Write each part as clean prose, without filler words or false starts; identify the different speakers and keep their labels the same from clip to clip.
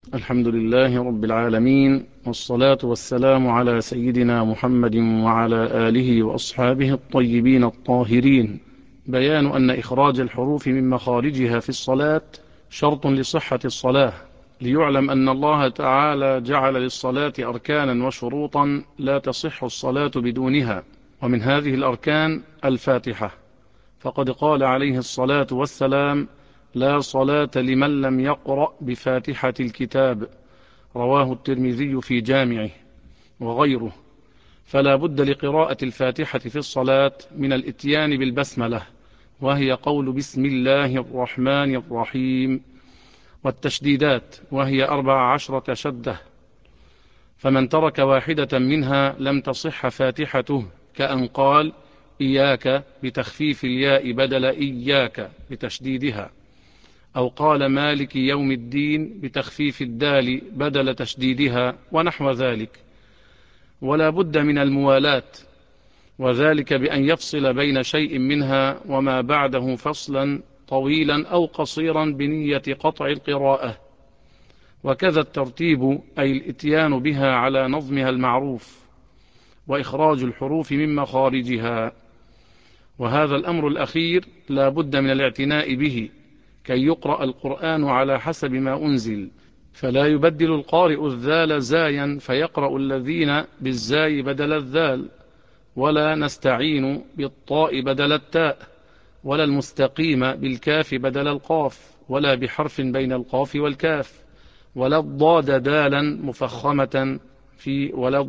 Speaker 1: الحمد لله رب العالمين، والصلاة والسلام على سيدنا محمد وعلى آله وأصحابه الطيبين الطاهرين. بيان أن إخراج الحروف من مخارجها في الصلاة شرط لصحة الصلاة، ليعلم أن الله تعالى جعل للصلاة أركانا وشروطا لا تصح الصلاة بدونها، ومن هذه الأركان الفاتحة، فقد قال عليه الصلاة والسلام: لا صلاة لمن لم يقرأ بفاتحة الكتاب، رواه الترمذي في جامعه وغيره. فلا بد لقراءة الفاتحة في الصلاة من الإتيان بالبسملة، وهي قول بسم الله الرحمن الرحيم، والتشديدات وهي 14 شدة، فمن ترك واحدة منها لم تصح فاتحته، كأن قال إياك بتخفيف الياء بدل إياك بتشديدها، أو قال مالك يوم الدين بتخفيف الدال بدل تشديدها، ونحو ذلك. ولا بد من الموالاة، وذلك بأن يفصل بين شيء منها وما بعده فصلا طويلا أو قصيرا بنية قطع القراءة، وكذا الترتيب أي الإتيان بها على نظمها المعروف، وإخراج الحروف من مخارجها. وهذا الأمر الأخير لا بد من الاعتناء به، كي يقرأ القرآن على حسب ما أنزل، فلا يبدل القارئ الذال زايا فيقرأ الذين بالزاي بدل الذال، ولا نستعين بالطاء بدل التاء، ولا المستقيم بالكاف بدل القاف، ولا بحرف بين القاف والكاف، ولا الضاد دالا مفخمة في ولا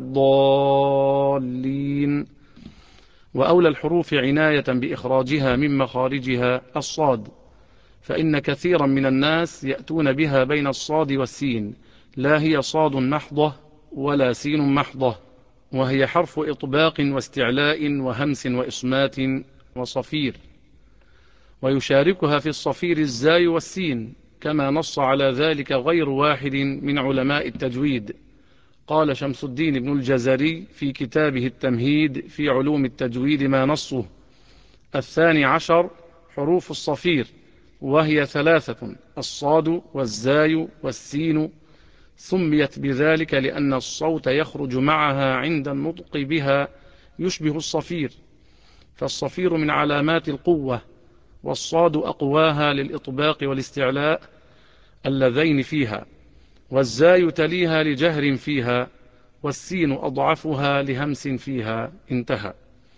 Speaker 1: الضالين. وأولى الحروف عناية بإخراجها من مخارجها الصاد، فإن كثيرا من الناس يأتون بها بين الصاد والسين، لا هي صاد محضة ولا سين محضة، وهي حرف إطباق واستعلاء وهمس وإصمات وصفير، ويشاركها في الصفير الزاي والسين، كما نص على ذلك غير واحد من علماء التجويد. قال شمس الدين بن الجزري في كتابه التمهيد في علوم التجويد ما نصه: 12 حروف الصفير، وهي 3: الصاد والزاي والسين، سميت بذلك لأن الصوت يخرج معها عند النطق بها يشبه الصفير، فالصفير من علامات القوة، والصاد أقواها للإطباق والاستعلاء اللذين فيها، والزاي تليها لجهر فيها، والسين أضعفها لهمس فيها. انتهى.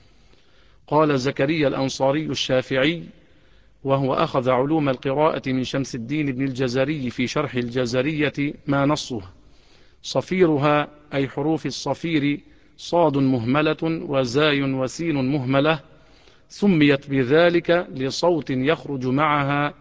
Speaker 1: قال زكريا الأنصاري الشافعي، وهو أخذ علوم القراءة من شمس الدين بن الجزري في شرح الجزرية ما نصه: صفيرها أي حروف الصفير صاد مهملة وزاي وسين مهملة، سميت بذلك لصوت يخرج معها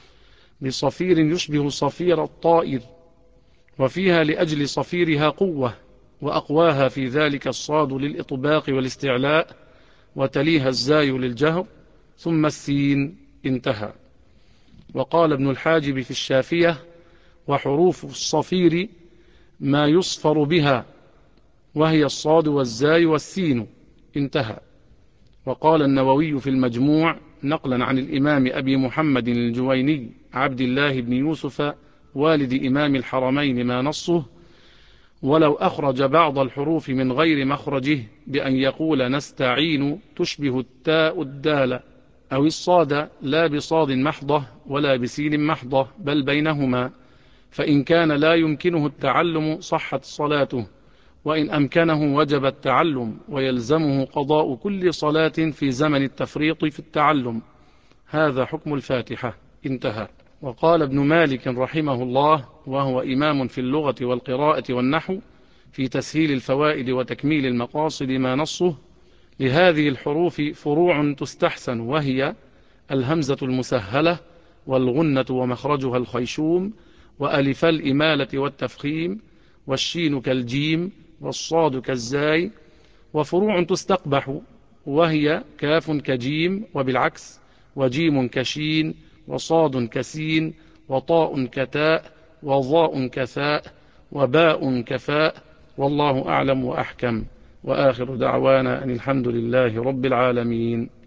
Speaker 1: بصفير يشبه صفير الطائر، وفيها لأجل صفيرها قوة، وأقواها في ذلك الصاد للإطباق والاستعلاء، وتليها الزاي للجهر، ثم السين. انتهى. وقال ابن الحاجب في الشافية: وحروف الصفير ما يصفر بها، وهي الصاد والزاي والسين. انتهى. وقال النووي في المجموع نقلا عن الإمام أبي محمد الجويني عبد الله بن يوسف والد إمام الحرمين ما نصه: ولو أخرج بعض الحروف من غير مخرجه بأن يقول نستعين تشبه التاء الدال، أو الصاد لا بصاد محضة ولا بسين محضة بل بينهما، فإن كان لا يمكنه التعلم صحت صلاته، وإن أمكنه وجب التعلم، ويلزمه قضاء كل صلاة في زمن التفريط في التعلم. هذا حكم الفاتحة. انتهى. وقال ابن مالك رحمه الله، وهو إمام في اللغة والقراءة والنحو، في تسهيل الفوائد وتكميل المقاصد ما نصه: لهذه الحروف فروع تستحسن، وهي الهمزة المسهلة، والغنة ومخرجها الخيشوم، وألف الإمالة والتفخيم، والشين كالجيم، والصاد كالزاي. وفروع تستقبح، وهي كاف كجيم وبالعكس، وجيم كشين، وصاد كسين، وطاء كتاء، وظاء كثاء، وباء كفاء. والله أعلم وأحكم، وآخر دعوانا أن الحمد لله رب العالمين.